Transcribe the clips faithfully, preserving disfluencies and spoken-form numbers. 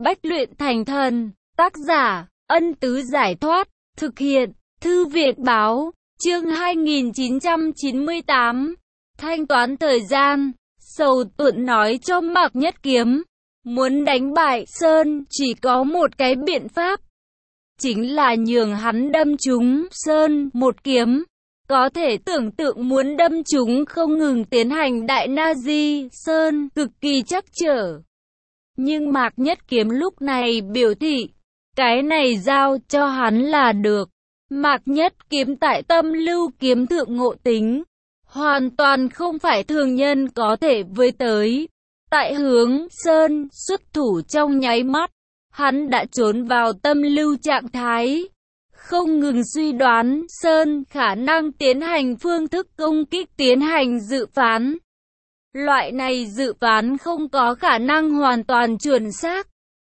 Bách luyện thành thần. Tác giả, Ân Tứ Giải Thoát. Thực hiện, Thư viện Báo. Chương hai nghìn chín trăm chín mươi tám. Thanh toán thời gian. Sầu Tuận nói cho Mạc Nhất Kiếm, muốn đánh bại Sơn chỉ có một cái biện pháp, chính là nhường hắn đâm trúng Sơn một kiếm. Có thể tưởng tượng muốn đâm chúng không ngừng tiến hành đại na di, Sơn cực kỳ chắc trở. Nhưng Mạc Nhất Kiếm lúc này biểu thị, cái này giao cho hắn là được. Mạc Nhất Kiếm tại Tâm Lưu Kiếm thượng ngộ tính, hoàn toàn không phải thường nhân có thể với tới. Tại hướng Sơn xuất thủ trong nháy mắt, hắn đã trốn vào tâm lưu trạng thái, không ngừng suy đoán Sơn khả năng tiến hành phương thức công kích, tiến hành dự phán. Loại này dự phán không có khả năng hoàn toàn chuẩn xác.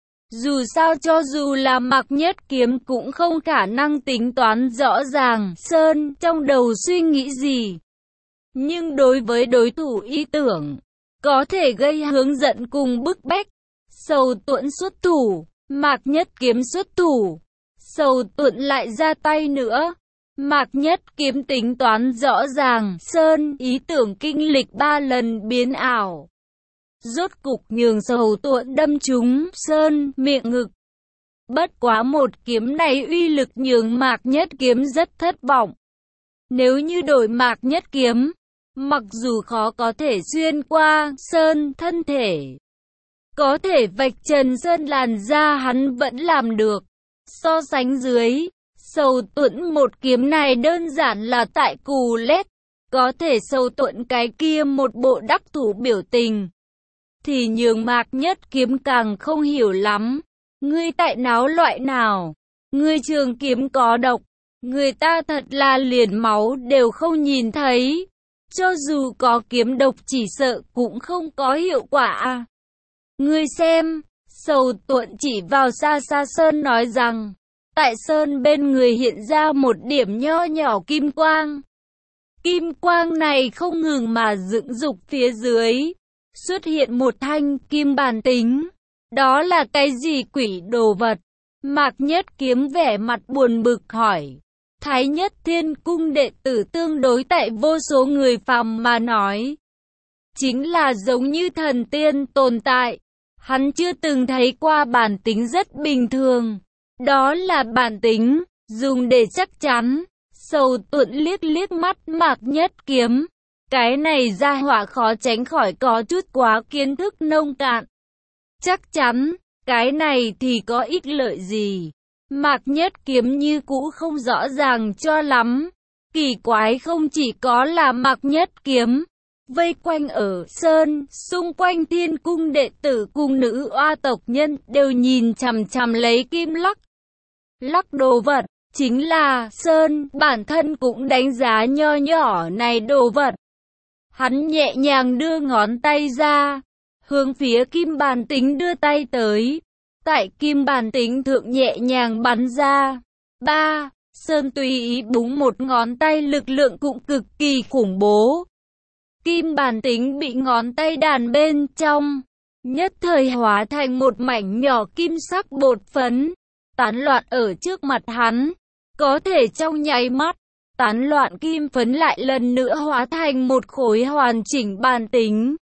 Dù sao cho dù là Mạc Nhất Kiếm cũng không khả năng tính toán rõ ràng Sơn trong đầu suy nghĩ gì. Nhưng đối với đối thủ ý tưởng, có thể gây hướng giận cùng bức bách, Sầu Tuận xuất thủ, Mạc Nhất Kiếm xuất thủ, Sầu Tuận lại ra tay nữa. Mạc Nhất Kiếm tính toán rõ ràng Sơn ý tưởng kinh lịch ba lần biến ảo, rốt cục nhường Sầu Tuận đâm trúng Sơn miệng ngực. Bất quá một kiếm này uy lực nhường Mạc Nhất Kiếm rất thất vọng. Nếu như đổi Mạc Nhất Kiếm, mặc dù khó có thể xuyên qua Sơn thân thể, có thể vạch trần Sơn làn da hắn vẫn làm được. So sánh dưới, Sầu Tuận một kiếm này đơn giản là tại cù lét. Có thể Sầu Tuận cái kia một bộ đắc thủ biểu tình, thì nhường Mạc Nhất Kiếm càng không hiểu lắm. Ngươi tại náo loại nào? Ngươi trường kiếm có độc, người ta thật là liền máu đều không nhìn thấy. Cho dù có kiếm độc chỉ sợ cũng không có hiệu quả à. Ngươi xem, Sầu Tuận chỉ vào xa xa Sơn nói rằng, tại Sơn bên người hiện ra một điểm nho nhỏ kim quang. Kim quang này không ngừng mà dựng dục phía dưới, xuất hiện một thanh kim bàn tính. Đó là cái gì quỷ đồ vật? Mạc Nhất Kiếm vẻ mặt buồn bực hỏi. Thái Nhất Thiên Cung đệ tử tương đối tại vô số người phàm mà nói, chính là giống như thần tiên tồn tại. Hắn chưa từng thấy qua bản tính rất bình thường. Đó là bản tính, dùng để chắc chắn. Sầu Tuận liếc liếc mắt Mạc Nhất Kiếm. Cái này gia hỏa khó tránh khỏi có chút quá kiến thức nông cạn. Chắc chắn, cái này thì có ích lợi gì? Mạc Nhất Kiếm như cũ không rõ ràng cho lắm. Kỳ quái không chỉ có là Mạc Nhất Kiếm, vây quanh ở Sơn, xung quanh Thiên Cung đệ tử cùng nữ oa tộc nhân đều nhìn chằm chằm lấy kim lắc. Lắc đồ vật, chính là Sơn bản thân cũng đánh giá nho nhỏ này đồ vật. Hắn nhẹ nhàng đưa ngón tay ra, hướng phía kim bàn tính đưa tay tới. Tại kim bàn tính thượng nhẹ nhàng bắn ra. Ba, Sơn tùy ý búng một ngón tay, lực lượng cũng cực kỳ khủng bố. Kim bàn tính bị ngón tay đàn bên trong, nhất thời hóa thành một mảnh nhỏ kim sắc bột phấn, tán loạn ở trước mặt hắn. Có thể trong nháy mắt, tán loạn kim phấn lại lần nữa hóa thành một khối hoàn chỉnh bàn tính,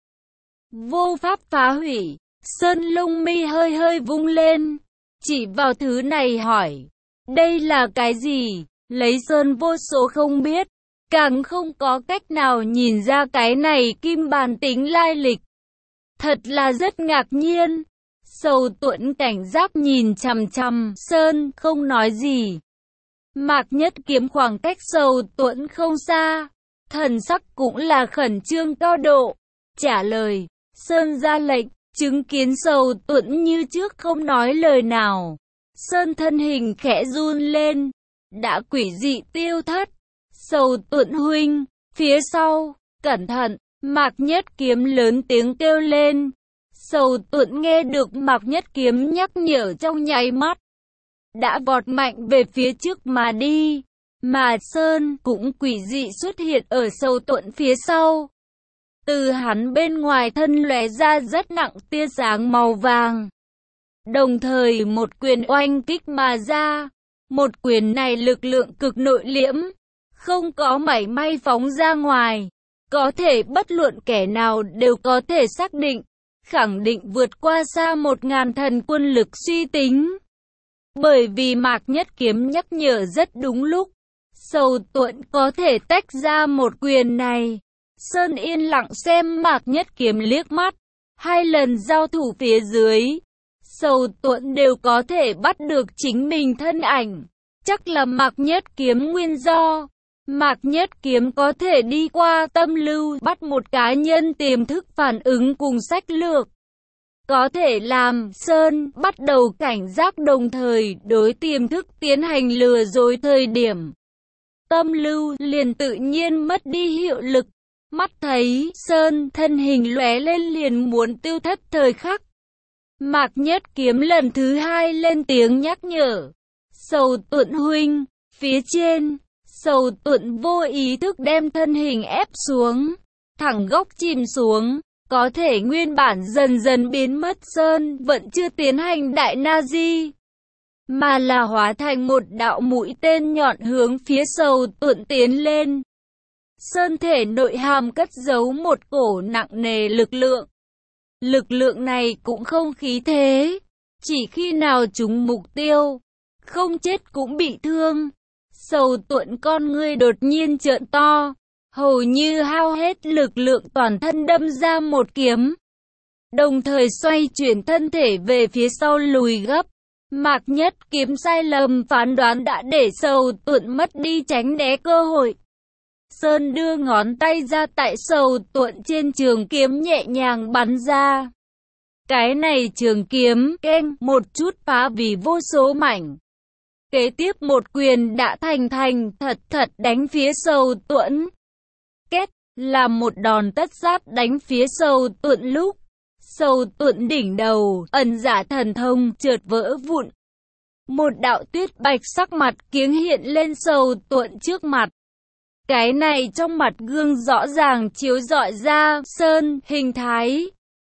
vô pháp phá hủy. Sơn lông mi hơi hơi vung lên, chỉ vào thứ này hỏi, đây là cái gì? Lấy Sơn vô số không biết, càng không có cách nào nhìn ra cái này kim bàn tính lai lịch. Thật là rất ngạc nhiên. Sầu Tuận cảnh giác nhìn chằm chằm Sơn, không nói gì. Mạc Nhất Kiếm khoảng cách Sầu Tuận không xa, thần sắc cũng là khẩn trương cao độ. Trả lời, Sơn ra lệnh. Chứng kiến Sầu Tuận như trước không nói lời nào, Sơn thân hình khẽ run lên, đã quỷ dị tiêu thất. Sầu Tuận huynh, phía sau, cẩn thận, Mạc Nhất Kiếm lớn tiếng kêu lên. Sầu Tuận nghe được Mạc Nhất Kiếm nhắc nhở trong nháy mắt, đã vọt mạnh về phía trước mà đi, mà Sơn cũng quỷ dị xuất hiện ở Sầu Tuận phía sau. Từ hắn bên ngoài thân lóe ra rất nặng tia sáng màu vàng. đồng thời một quyền oanh kích mà ra. Một quyền này lực lượng cực nội liễm, không có mảy may phóng ra ngoài. Có thể bất luận kẻ nào đều có thể xác định, khẳng định vượt qua xa một ngàn thần quân lực suy tính. Bởi vì Mạc Nhất Kiếm nhắc nhở rất đúng lúc, Sầu Tuẫn có thể tách ra một quyền này. Sơn yên lặng xem Mạc Nhất Kiếm liếc mắt, hai lần giao thủ phía dưới, Sầu Tuẫn đều có thể bắt được chính mình thân ảnh. Chắc là Mạc Nhất Kiếm nguyên do. Mạc Nhất Kiếm có thể đi qua tâm lưu bắt một cá nhân tiềm thức phản ứng cùng sách lược. Có thể làm Sơn bắt đầu cảnh giác đồng thời đối tiềm thức tiến hành lừa dối thời điểm. Tâm lưu liền tự nhiên mất đi hiệu lực. Mắt thấy Sơn thân hình lóe lên liền muốn tiêu thất thời khắc. Mạc Nhất Kiếm lần thứ hai lên tiếng nhắc nhở. Sầu Tuẫn huynh, phía trên. Sầu Tuẫn vô ý thức đem thân hình ép xuống, thẳng góc chìm xuống. Có thể nguyên bản dần dần biến mất Sơn vẫn chưa tiến hành đại na di, mà là hóa thành một đạo mũi tên nhọn hướng phía Sầu Tuẫn tiến lên. Sơn thể nội hàm cất giấu một cổ nặng nề lực lượng. Lực lượng này cũng không khí thế, chỉ khi nào trúng mục tiêu, không chết cũng bị thương. Sầu Tuẫn con ngươi đột nhiên trợn to, hầu như hao hết lực lượng toàn thân đâm ra một kiếm. Đồng thời xoay chuyển thân thể về phía sau lùi gấp. Mạc Nhất Kiếm sai lầm phán đoán đã để Sầu Tuẫn mất đi tránh né cơ hội. Sơn đưa ngón tay ra tại Sầu Tuẫn trên trường kiếm nhẹ nhàng bắn ra. Cái này trường kiếm keng một chút phá vì vô số mảnh. Kế tiếp một quyền đã thành thành thật thật đánh phía Sầu Tuẫn. Kết là một đòn tất sát đánh phía Sầu Tuẫn lúc Sầu Tuẫn đỉnh đầu ẩn giả thần thông chợt vỡ vụn. Một đạo tuyết bạch sắc mặt kiếng hiện lên Sầu Tuẫn trước mặt. Cái này trong mặt gương rõ ràng chiếu rọi ra Sơn hình thái.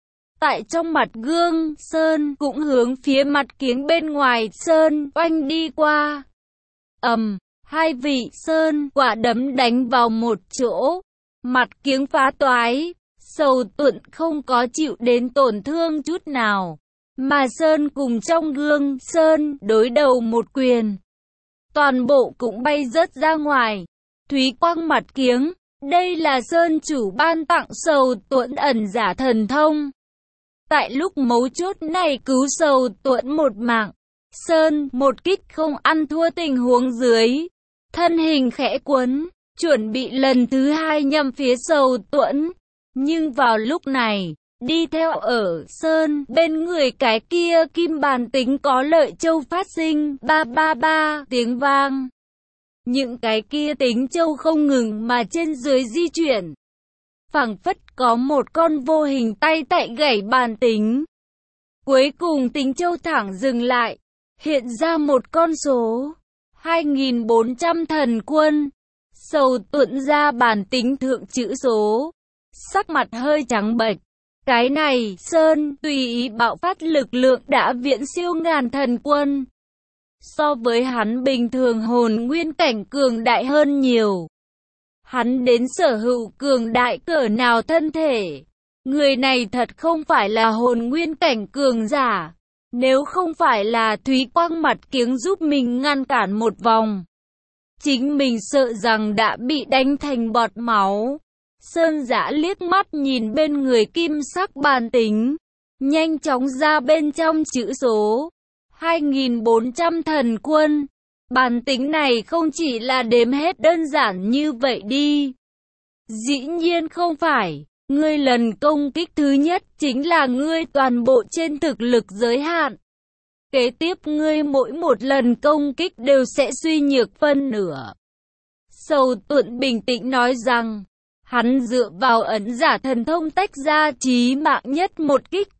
Tại trong mặt gương, Sơn cũng hướng phía mặt kiếng bên ngoài Sơn oanh đi qua. Ầm, um, hai vị Sơn quả đấm đánh vào một chỗ, mặt kiếng phá toái. Sầu Tuẫn không có chịu đến tổn thương chút nào, mà Sơn cùng trong gương Sơn đối đầu một quyền, toàn bộ cũng bay rớt ra ngoài. Thúy quang mặt kiếng, đây là Sơn chủ ban tặng Sầu Tuẫn ẩn giả thần thông. Tại lúc mấu chốt này cứu Sầu Tuẫn một mạng, Sơn một kích không ăn thua tình huống dưới, thân hình khẽ cuốn, chuẩn bị lần thứ hai nhằm phía Sầu Tuẫn. Nhưng vào lúc này, đi theo ở Sơn bên người cái kia kim bàn tính có lợi châu phát sinh ba ba ba tiếng vang. Những cái kia tính châu không ngừng mà trên dưới di chuyển, phảng phất có một con vô hình tay tại gảy bàn tính. Cuối cùng tính châu thẳng dừng lại, hiện ra một con số hai nghìn bốn trăm thần quân. Sầu Tuẫn ra bàn tính thượng chữ số, sắc mặt hơi trắng bệch. Cái này Sơn tùy ý bạo phát lực lượng đã viễn siêu ngàn thần quân, so với hắn bình thường hồn nguyên cảnh cường đại hơn nhiều. Hắn đến sở hữu cường đại cỡ nào thân thể, người này thật không phải là hồn nguyên cảnh cường giả. Nếu không phải là Thúy quang mặt kiếng giúp mình ngăn cản một vòng, chính mình sợ rằng đã bị đánh thành bọt máu. Sơn Dã liếc mắt nhìn bên người kim sắc bàn tính, nhanh chóng ra bên trong chữ số hai nghìn bốn trăm thần quân. Bàn tính này không chỉ là đếm hết đơn giản như vậy đi. Dĩ nhiên không phải, ngươi lần công kích thứ nhất chính là ngươi toàn bộ trên thực lực giới hạn. Kế tiếp ngươi mỗi một lần công kích đều sẽ suy nhược phân nửa. Sầu Tuẫn bình tĩnh nói rằng, hắn dựa vào ẩn giả thần thông tách ra chí mạng nhất một kích.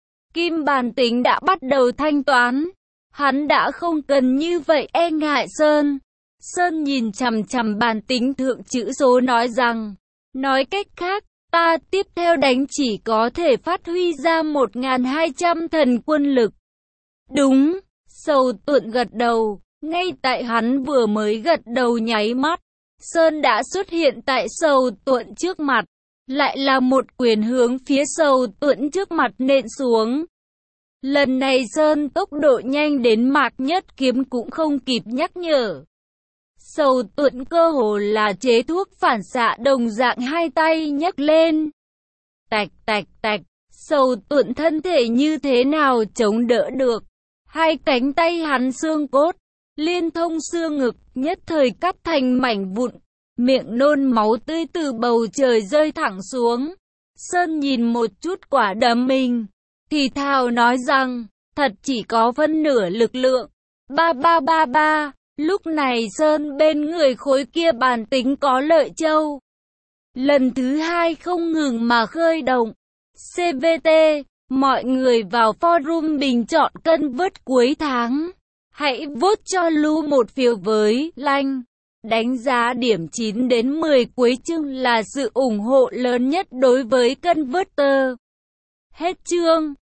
Kim bàn tính đã bắt đầu thanh toán. Hắn đã không cần như vậy e ngại Sơn. Sơn nhìn chằm chằm bàn tính thượng chữ số nói rằng, nói cách khác, ta tiếp theo đánh chỉ có thể phát huy ra một nghìn hai trăm thần quân lực. Đúng, Sầu Tuận gật đầu, ngay tại hắn vừa mới gật đầu nháy mắt, Sơn đã xuất hiện tại Sầu Tuận trước mặt, lại là một quyền hướng phía Sầu Tuận trước mặt nện xuống. Lần này Sơn tốc độ nhanh đến Mạc Nhất Kiếm cũng không kịp nhắc nhở. Sầu Tuận cơ hồ là chế thuốc phản xạ đồng dạng hai tay nhấc lên. Tạch tạch tạch, Sầu Tuận thân thể như thế nào chống đỡ được. Hai cánh tay hắn xương cốt, liên thông xương ngực, nhất thời cắt thành mảnh vụn. Miệng nôn máu tươi từ bầu trời rơi thẳng xuống. Sơn nhìn một chút quả đấm mình, thì thào nói rằng, thật chỉ có phân nửa lực lượng. Ba ba ba ba, lúc này Sơn bên người khối kia bàn tính có lợi châu. Lần thứ hai không ngừng mà khơi động. xê vê tê, mọi người vào forum bình chọn cân vớt cuối tháng. Hãy vote cho Lu một phiếu với Lanh. Đánh giá điểm chín đến mười cuối chương là sự ủng hộ lớn nhất đối với cân vớt tơ. Hết chương.